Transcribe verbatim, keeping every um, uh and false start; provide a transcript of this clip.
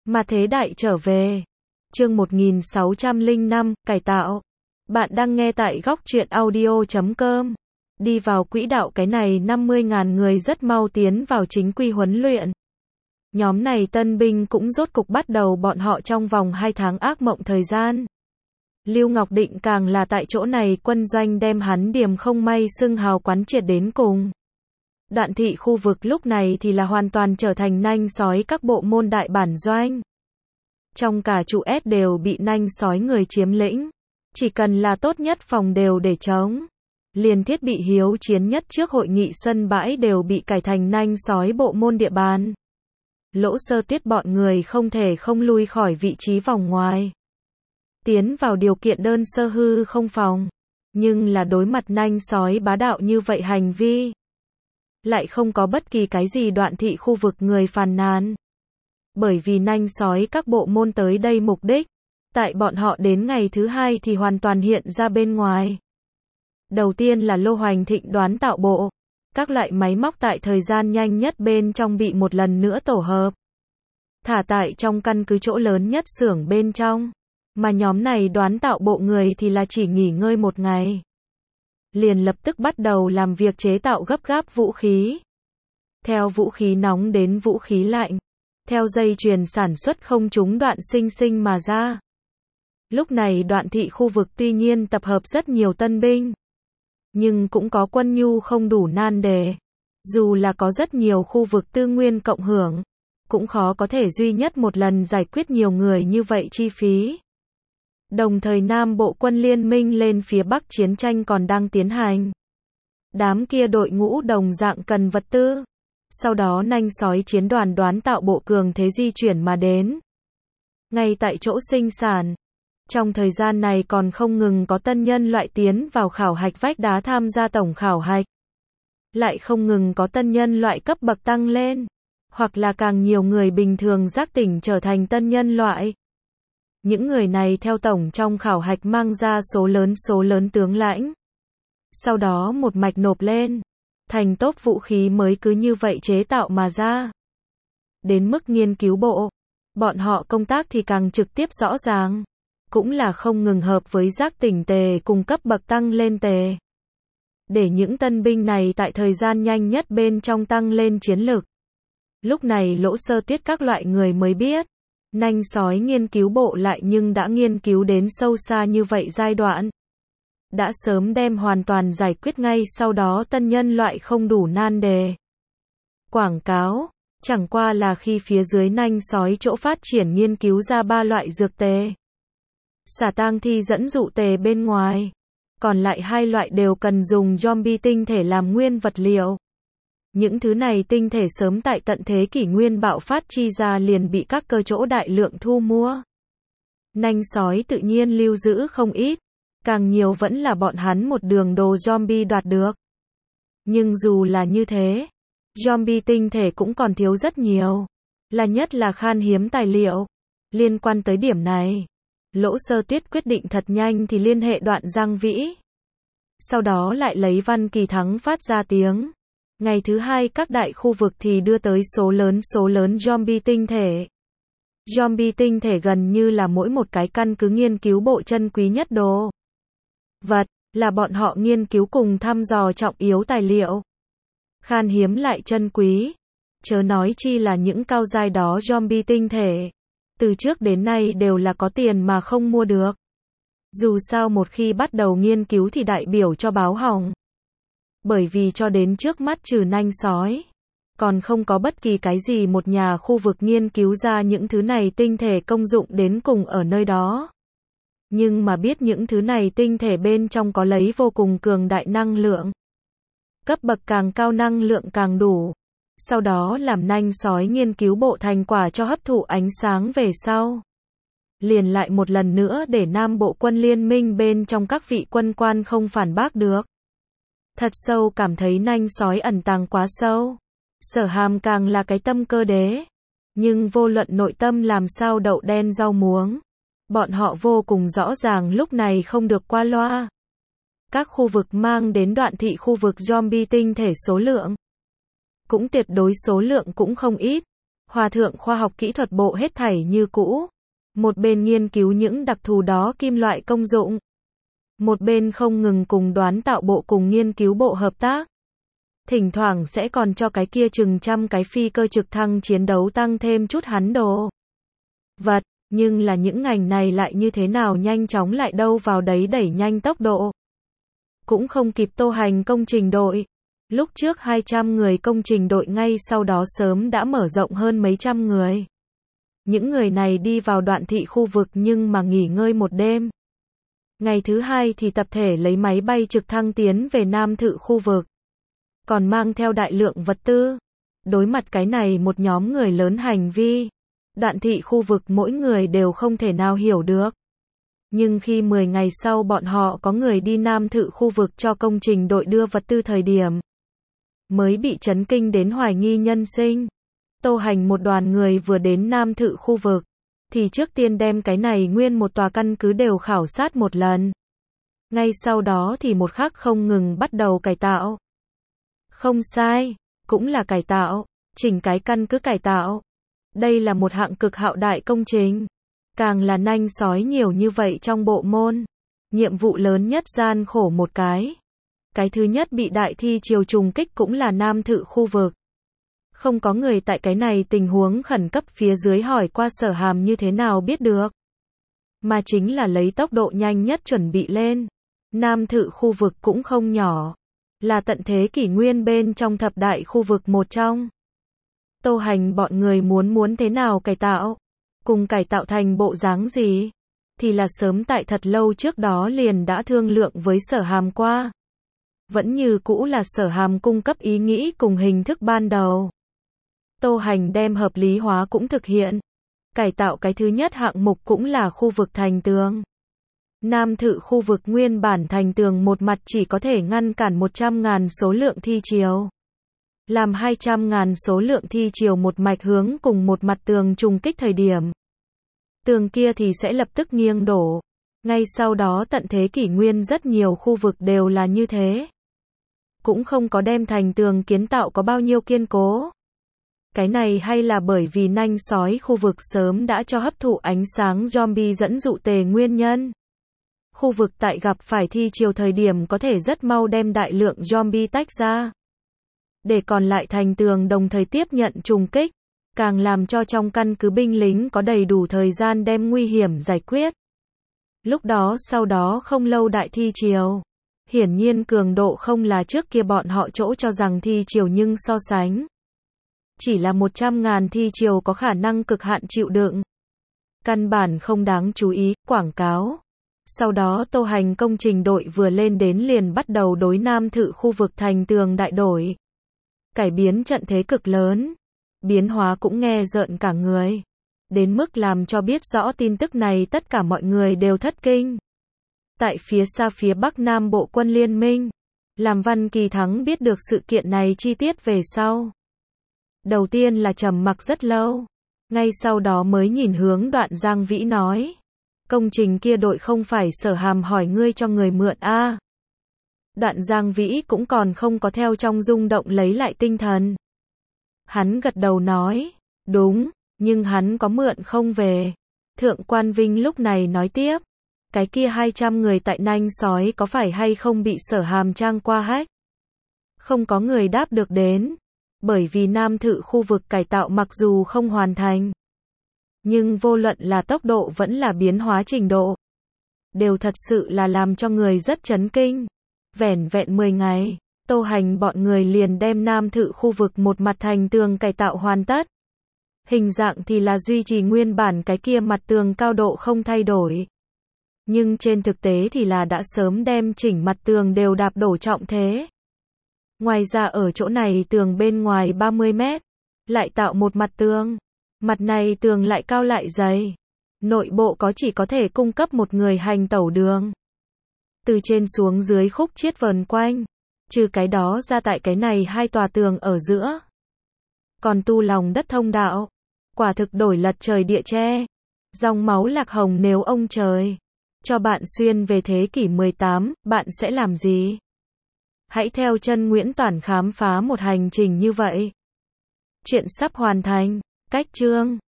Mà thế đại trở về. Chương một nghìn sáu trăm lẻ năm, cải tạo. Bạn đang nghe tại góc truyện audio chấm com. Đi vào quỹ đạo cái này năm mươi nghìn người rất mau tiến vào chính quy huấn luyện. Nhóm này tân binh cũng rốt cục bắt đầu bọn họ trong vòng hai tháng ác mộng thời gian. Lưu Ngọc Định càng là tại chỗ này quân doanh đem hắn điểm không may xưng hào quán triệt đến cùng. Đoạn thị khu vực lúc này thì là hoàn toàn trở thành nanh sói các bộ môn đại bản doanh. Trong cả trụ S đều bị nanh sói người chiếm lĩnh. Chỉ cần là tốt nhất phòng đều để trống. Liền thiết bị hiếu chiến nhất trước hội nghị sân bãi đều bị cải thành nanh sói bộ môn địa bàn. Lỗ Sơ Tuyết bọn người không thể không lui khỏi vị trí vòng ngoài. Tiến vào điều kiện đơn sơ hư không phòng. Nhưng là đối mặt nanh sói bá đạo như vậy hành vi. Lại không có bất kỳ cái gì đoạn thị khu vực người phàn nàn. Bởi vì nanh sói các bộ môn tới đây mục đích. Tại bọn họ đến ngày thứ hai thì hoàn toàn hiện ra bên ngoài. Đầu tiên là Lô Hoành Thịnh đoán tạo bộ. Các loại máy móc tại thời gian nhanh nhất bên trong bị một lần nữa tổ hợp. Thả tại trong căn cứ chỗ lớn nhất xưởng bên trong. Mà nhóm này đoán tạo bộ người thì là chỉ nghỉ ngơi một ngày. Liền lập tức bắt đầu làm việc chế tạo gấp gáp vũ khí. Theo vũ khí nóng đến vũ khí lạnh. Theo dây chuyền sản xuất không trúng đoạn sinh sinh mà ra. Lúc này đoạn thị khu vực tuy nhiên tập hợp rất nhiều tân binh. Nhưng cũng có quân nhu không đủ nan đề. Dù là có rất nhiều khu vực tư nguyên cộng hưởng. Cũng khó có thể duy nhất một lần giải quyết nhiều người như vậy chi phí. Đồng thời Nam Bộ quân liên minh lên phía Bắc chiến tranh còn đang tiến hành. Đám kia đội ngũ đồng dạng cần vật tư. Sau đó nanh sói chiến đoàn đoán tạo bộ cường thế di chuyển mà đến. Ngay tại chỗ sinh sản. Trong thời gian này còn không ngừng có tân nhân loại tiến vào khảo hạch vách đá tham gia tổng khảo hạch. Lại không ngừng có tân nhân loại cấp bậc tăng lên. Hoặc là càng nhiều người bình thường giác tỉnh trở thành tân nhân loại. Những người này theo tổng trong khảo hạch mang ra số lớn số lớn tướng lãnh. Sau đó một mạch nộp lên. Thành tốt vũ khí mới cứ như vậy chế tạo mà ra. Đến mức nghiên cứu bộ. Bọn họ công tác thì càng trực tiếp rõ ràng. Cũng là không ngừng hợp với giác tỉnh tề cùng cấp bậc tăng lên tề. Để những tân binh này tại thời gian nhanh nhất bên trong tăng lên chiến lực. Lúc này Lỗ Sơ Tuyết các loại người mới biết. Nanh sói nghiên cứu bộ lại nhưng đã nghiên cứu đến sâu xa như vậy giai đoạn. Đã sớm đem hoàn toàn giải quyết ngay sau đó tân nhân loại không đủ nan đề. Quảng cáo, chẳng qua là khi phía dưới nanh sói chỗ phát triển nghiên cứu ra ba loại dược tề. Xả tang thi dẫn dụ tề bên ngoài. Còn lại hai loại đều cần dùng zombie tinh thể làm nguyên vật liệu. Những thứ này tinh thể sớm tại tận thế kỷ nguyên bạo phát chi ra liền bị các cơ chỗ đại lượng thu mua. Nanh sói tự nhiên lưu giữ không ít. Càng nhiều vẫn là bọn hắn một đường đồ zombie đoạt được. Nhưng dù là như thế, zombie tinh thể cũng còn thiếu rất nhiều. Là nhất là khan hiếm tài liệu. Liên quan tới điểm này, Lỗ Sơ Tuyết quyết định thật nhanh thì liên hệ Đoạn Giang Vĩ. Sau đó lại lấy Văn Kỳ Thắng phát ra tiếng. Ngày thứ hai các đại khu vực thì đưa tới số lớn số lớn zombie tinh thể. Zombie tinh thể gần như là mỗi một cái căn cứ nghiên cứu bộ chân quý nhất đồ vật, là bọn họ nghiên cứu cùng thăm dò trọng yếu tài liệu. Khan hiếm lại chân quý. Chớ nói chi là những cao giai đó zombie tinh thể. Từ trước đến nay đều là có tiền mà không mua được. Dù sao một khi bắt đầu nghiên cứu thì đại biểu cho báo hỏng. Bởi vì cho đến trước mắt trừ nanh sói. Còn không có bất kỳ cái gì một nhà khu vực nghiên cứu ra những thứ này tinh thể công dụng đến cùng ở nơi đó. Nhưng mà biết những thứ này tinh thể bên trong có lấy vô cùng cường đại năng lượng. Cấp bậc càng cao năng lượng càng đủ. Sau đó làm nanh sói nghiên cứu bộ thành quả cho hấp thụ ánh sáng về sau. Liền lại một lần nữa để Nam Bộ quân liên minh bên trong các vị quân quan không phản bác được. Thật sâu cảm thấy nanh sói ẩn tàng quá sâu. Sở Hàm càng là cái tâm cơ đế. Nhưng vô luận nội tâm làm sao đậu đen rau muống. Bọn họ vô cùng rõ ràng lúc này không được qua loa. Các khu vực mang đến đoạn thị khu vực zombie tinh thể số lượng. Cũng tuyệt đối số lượng cũng không ít. Hòa thượng khoa học kỹ thuật bộ hết thảy như cũ. Một bên nghiên cứu những đặc thù đó kim loại công dụng. Một bên không ngừng cùng đoán tạo bộ cùng nghiên cứu bộ hợp tác. Thỉnh thoảng sẽ còn cho cái kia chừng trăm cái phi cơ trực thăng chiến đấu tăng thêm chút hắn đồ vật, nhưng là những ngành này lại như thế nào nhanh chóng lại đâu vào đấy đẩy nhanh tốc độ. Cũng không kịp Tô Hành công trình đội. Lúc trước hai trăm người công trình đội ngay sau đó sớm đã mở rộng hơn mấy trăm người. Những người này đi vào Đoạn Thị khu vực nhưng mà nghỉ ngơi một đêm. Ngày thứ hai thì tập thể lấy máy bay trực thăng tiến về Nam Thự khu vực. Còn mang theo đại lượng vật tư. Đối mặt cái này một nhóm người lớn hành vi, Đoạn Thị khu vực mỗi người đều không thể nào hiểu được. Nhưng khi mười ngày sau bọn họ có người đi Nam Thự khu vực cho công trình đội đưa vật tư thời điểm, mới bị chấn kinh đến hoài nghi nhân sinh. Tô Hành một đoàn người vừa đến Nam Thự khu vực, thì trước tiên đem cái này nguyên một tòa căn cứ đều khảo sát một lần. Ngay sau đó thì một khắc không ngừng bắt đầu cải tạo. Không sai, cũng là cải tạo, chỉnh cái căn cứ cải tạo. Đây là một hạng cực hạo đại công trình. Càng là nanh sói nhiều như vậy trong bộ môn. Nhiệm vụ lớn nhất gian khổ một cái. Cái thứ nhất bị đại thi triều trùng kích cũng là Nam Thự khu vực. Không có người tại cái này tình huống khẩn cấp phía dưới hỏi qua Sở Hàm như thế nào biết được. Mà chính là lấy tốc độ nhanh nhất chuẩn bị lên. Nam Thự khu vực cũng không nhỏ. Là tận thế kỷ nguyên bên trong thập đại khu vực một trong. Tô Hành bọn người muốn muốn thế nào cải tạo. Cùng cải tạo thành bộ dáng gì. Thì là sớm tại thật lâu trước đó liền đã thương lượng với Sở Hàm qua. Vẫn như cũ là Sở Hàm cung cấp ý nghĩ cùng hình thức ban đầu. Tô Hành đem hợp lý hóa cũng thực hiện. Cải tạo cái thứ nhất hạng mục cũng là khu vực thành tường. Nam Thự khu vực nguyên bản thành tường một mặt chỉ có thể ngăn cản một trăm ngàn số lượng thi triều. Làm hai trăm ngàn số lượng thi triều một mạch hướng cùng một mặt tường trùng kích thời điểm. Tường kia thì sẽ lập tức nghiêng đổ. Ngay sau đó tận thế kỷ nguyên rất nhiều khu vực đều là như thế. Cũng không có đem thành tường kiến tạo có bao nhiêu kiên cố. Cái này hay là bởi vì nanh sói khu vực sớm đã cho hấp thụ ánh sáng zombie dẫn dụ tề nguyên nhân. Khu vực tại gặp phải thi triều thời điểm có thể rất mau đem đại lượng zombie tách ra. Để còn lại thành tường đồng thời tiếp nhận trùng kích. Càng làm cho trong căn cứ binh lính có đầy đủ thời gian đem nguy hiểm giải quyết. Lúc đó sau đó không lâu đại thi triều. Hiển nhiên cường độ không là trước kia bọn họ chỗ cho rằng thi triều nhưng so sánh. Chỉ là một trăm ngàn thi triều có khả năng cực hạn chịu đựng. Căn bản không đáng chú ý, quảng cáo. Sau đó Tô Hành công trình đội vừa lên đến liền bắt đầu đối Nam Thự khu vực thành tường đại đổi. Cải biến trận thế cực lớn. Biến hóa cũng nghe rợn cả người. Đến mức làm cho biết rõ tin tức này tất cả mọi người đều thất kinh. Tại phía xa phía Bắc Nam Bộ quân liên minh. Làm Văn Kỳ Thắng biết được sự kiện này chi tiết về sau. Đầu tiên là trầm mặc rất lâu. Ngay sau đó mới nhìn hướng Đoạn Giang Vĩ nói. Công trình kia đội không phải Sở Hàm hỏi ngươi cho người mượn a à. Đoạn Giang Vĩ cũng còn không có theo trong rung động lấy lại tinh thần. Hắn gật đầu nói. Đúng, nhưng hắn có mượn không về. Thượng quan Vinh lúc này nói tiếp. Cái kia hai trăm người tại nanh sói có phải hay không bị Sở Hàm trang qua hack? Không có người đáp được đến. Bởi vì Nam Thự khu vực cải tạo mặc dù không hoàn thành. Nhưng vô luận là tốc độ vẫn là biến hóa trình độ. Đều thật sự là làm cho người rất chấn kinh. Vẻn vẹn mười ngày, Tô Hành bọn người liền đem Nam Thự khu vực một mặt thành tường cải tạo hoàn tất. Hình dạng thì là duy trì nguyên bản cái kia mặt tường cao độ không thay đổi. Nhưng trên thực tế thì là đã sớm đem chỉnh mặt tường đều đạp đổ trọng thế. Ngoài ra ở chỗ này tường bên ngoài ba mươi mét, lại tạo một mặt tường. Mặt này tường lại cao lại dày. Nội bộ có chỉ có thể cung cấp một người hành tẩu đường. Từ trên xuống dưới khúc chiết vờn quanh. Trừ cái đó ra tại cái này hai tòa tường ở giữa. Còn tu lòng đất thông đạo. Quả thực đổi lật trời địa che. Dòng máu lạc hồng nếu ông trời cho bạn xuyên về thế kỷ mười tám, bạn sẽ làm gì? Hãy theo chân Nguyễn Toản khám phá một hành trình như vậy. Chuyện sắp hoàn thành. Cách chương